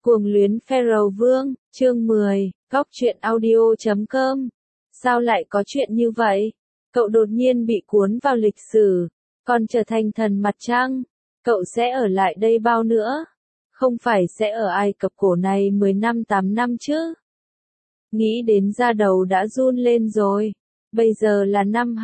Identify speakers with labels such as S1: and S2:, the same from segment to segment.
S1: Cuồng luyến Pharaoh Vương, chương 10, góc truyện audio.com. Sao lại có chuyện như vậy? Cậu đột nhiên bị cuốn vào lịch sử, còn trở thành thần mặt trăng. Cậu sẽ ở lại đây bao nữa? Không phải sẽ ở Ai Cập cổ này 10 năm 8 năm chứ? Nghĩ đến da đầu đã run lên rồi. Bây giờ là năm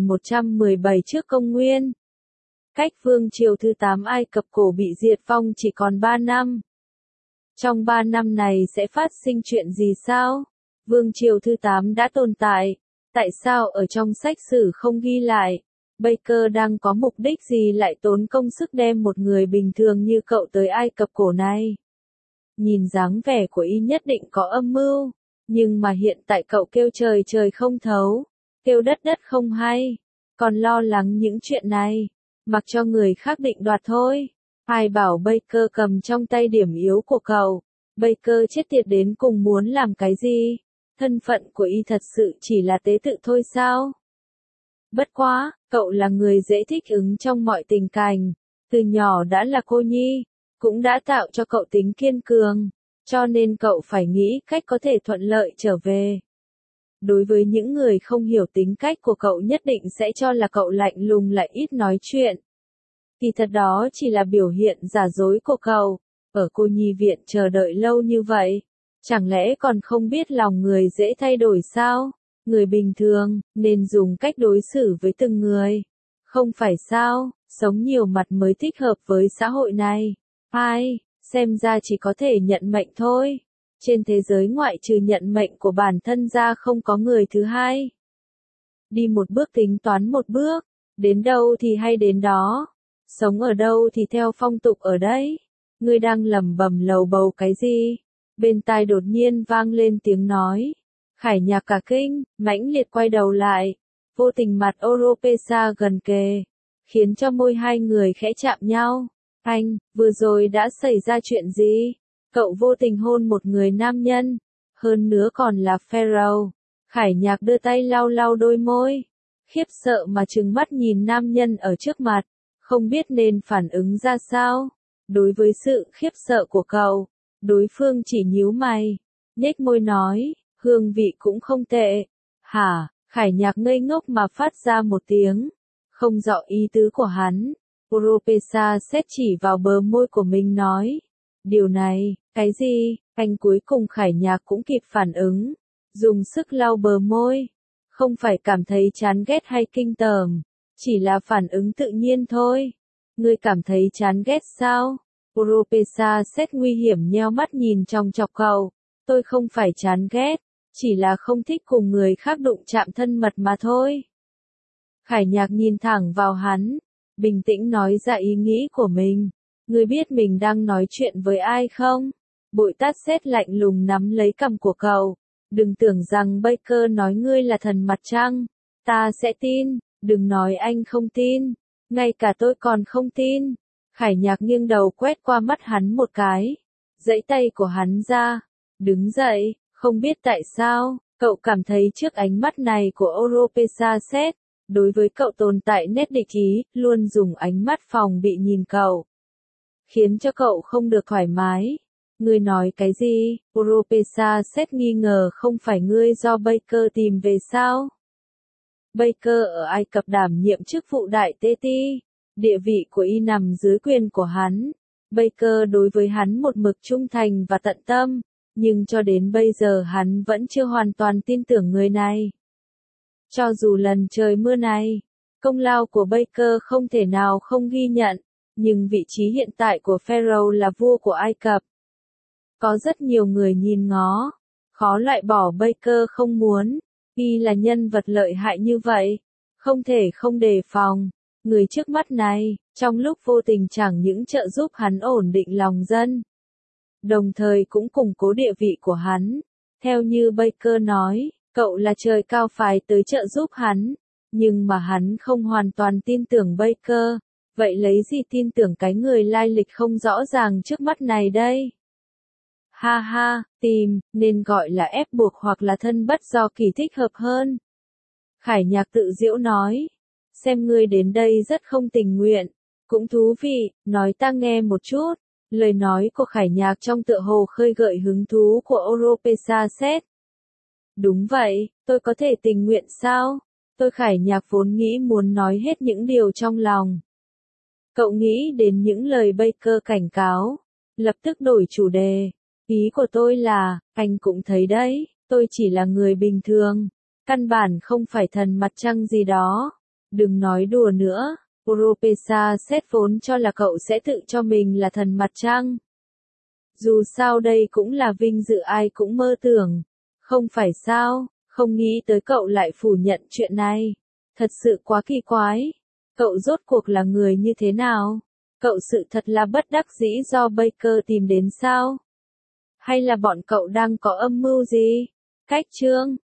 S1: 2117 trước công nguyên. Cách vương triều thứ 8 Ai Cập cổ bị diệt vong chỉ còn 3 năm. Trong 3 năm này sẽ phát sinh chuyện gì sao? Vương triều thứ 8 đã tồn tại. Tại sao ở trong sách sử không ghi lại? Baker đang có mục đích gì lại tốn công sức đem một người bình thường như cậu tới Ai Cập cổ này? Nhìn dáng vẻ của y nhất định có âm mưu. Nhưng mà hiện tại cậu kêu trời trời không thấu, kêu đất đất không hay. Còn lo lắng những chuyện này. Mặc cho người khác định đoạt thôi. Ai bảo Baker cầm trong tay điểm yếu của cậu. Baker chết tiệt đến cùng muốn làm cái gì? Thân phận của y thật sự chỉ là tế tự thôi sao? Bất quá, cậu là người dễ thích ứng trong mọi tình cảnh. Từ nhỏ đã là cô nhi, cũng đã tạo cho cậu tính kiên cường. Cho nên cậu phải nghĩ cách có thể thuận lợi trở về. Đối với những người không hiểu tính cách của cậu nhất định sẽ cho là cậu lạnh lùng lại ít nói chuyện. Thì thật đó chỉ là biểu hiện giả dối của cậu. Ở cô nhi viện chờ đợi lâu như vậy, chẳng lẽ còn không biết lòng người dễ thay đổi sao? Người bình thường nên dùng cách đối xử với từng người. Không phải sao? Sống nhiều mặt mới thích hợp với xã hội này. Xem ra chỉ có thể nhận mệnh thôi. Trên thế giới ngoại trừ nhận mệnh của bản thân ra không có người thứ hai. Đi một bước tính toán một bước, đến đâu thì hay đến đó. Sống ở đâu thì theo phong tục ở đấy. Ngươi đang lẩm bẩm lầu bầu cái gì? Bên tai đột nhiên vang lên tiếng nói. Khải Nhạc cả kinh, mãnh liệt quay đầu lại. Vô tình mặt Oropesa gần kề, khiến cho môi hai người khẽ chạm nhau. Anh, vừa rồi đã xảy ra chuyện gì? Cậu vô tình hôn một người nam nhân, hơn nữa còn là Pharaoh. Khải Nhạc đưa tay lau lau đôi môi, khiếp sợ mà trừng mắt nhìn nam nhân ở trước mặt, không biết nên phản ứng ra sao. Đối với sự khiếp sợ của cậu, đối phương chỉ nhíu mày, nhếch môi nói, hương vị cũng không tệ. Hả? Khải Nhạc ngây ngốc mà phát ra một tiếng, không rõ ý tứ của hắn. Oropesa xét chỉ vào bờ môi của mình nói, điều này, cái gì? Anh cuối cùng Khải Nhạc cũng kịp phản ứng, dùng sức lau bờ môi, không phải cảm thấy chán ghét hay kinh tởm, chỉ là phản ứng tự nhiên thôi. Ngươi cảm thấy chán ghét sao? Oropesa xét nguy hiểm nheo mắt nhìn trong chọc cậu. Tôi không phải chán ghét, chỉ là không thích cùng người khác đụng chạm thân mật mà thôi. Khải Nhạc nhìn thẳng vào hắn, bình tĩnh nói ra ý nghĩ của mình. Ngươi biết mình đang nói chuyện với ai không? Bội tát sét lạnh lùng nắm lấy cằm của cậu. Đừng tưởng rằng Baker nói ngươi là thần mặt trăng, ta sẽ tin. Đừng nói anh không tin, ngay cả tôi còn không tin. Khải Nhạc nghiêng đầu quét qua mắt hắn một cái, giãy tay của hắn ra, đứng dậy. Không biết tại sao, cậu cảm thấy trước ánh mắt này của Oropesa sét, đối với cậu tồn tại nét địch ý, luôn dùng ánh mắt phòng bị nhìn cậu, khiến cho cậu không được thoải mái. Ngươi nói cái gì? Oropesa sét nghi ngờ, không phải ngươi do Baker tìm về sao? Baker ở Ai Cập đảm nhiệm chức vụ đại tế ti, địa vị của y nằm dưới quyền của hắn. Baker đối với hắn một mực trung thành và tận tâm, nhưng cho đến bây giờ hắn vẫn chưa hoàn toàn tin tưởng người này. Cho dù lần trời mưa này, công lao của Baker không thể nào không ghi nhận, nhưng vị trí hiện tại của Pharaoh là vua của Ai Cập. Có rất nhiều người nhìn ngó, khó loại bỏ Baker không muốn, y là nhân vật lợi hại như vậy, không thể không đề phòng. Người trước mắt này, trong lúc vô tình chẳng những trợ giúp hắn ổn định lòng dân, đồng thời cũng củng cố địa vị của hắn. Theo như Baker nói, cậu là trời cao phái tới trợ giúp hắn, nhưng mà hắn không hoàn toàn tin tưởng Baker, vậy lấy gì tin tưởng cái người lai lịch không rõ ràng trước mắt này đây? Ha ha, tìm, nên gọi là ép buộc hoặc là thân bất do kỳ thích hợp hơn. Khải Nhạc tự giễu nói, xem ngươi đến đây rất không tình nguyện, cũng thú vị, nói ta nghe một chút. Lời nói của Khải Nhạc trong tựa hồ khơi gợi hứng thú của Oropesa. Đúng vậy, tôi có thể tình nguyện sao? Tôi Khải Nhạc vốn nghĩ muốn nói hết những điều trong lòng. Cậu nghĩ đến những lời Baker cảnh cáo, lập tức đổi chủ đề. Ý của tôi là, anh cũng thấy đấy, tôi chỉ là người bình thường, căn bản không phải thần mặt trăng gì đó. Đừng nói đùa nữa, Oropesa vốn cho là cậu sẽ tự cho mình là thần mặt trăng. Dù sao đây cũng là vinh dự ai cũng mơ tưởng, không phải sao, không nghĩ tới cậu lại phủ nhận chuyện này. Thật sự quá kỳ quái. Cậu rốt cuộc là người như thế nào? Cậu sự thật là bất đắc dĩ do Baker tìm đến sao? Hay là bọn cậu đang có âm mưu gì? Cách chương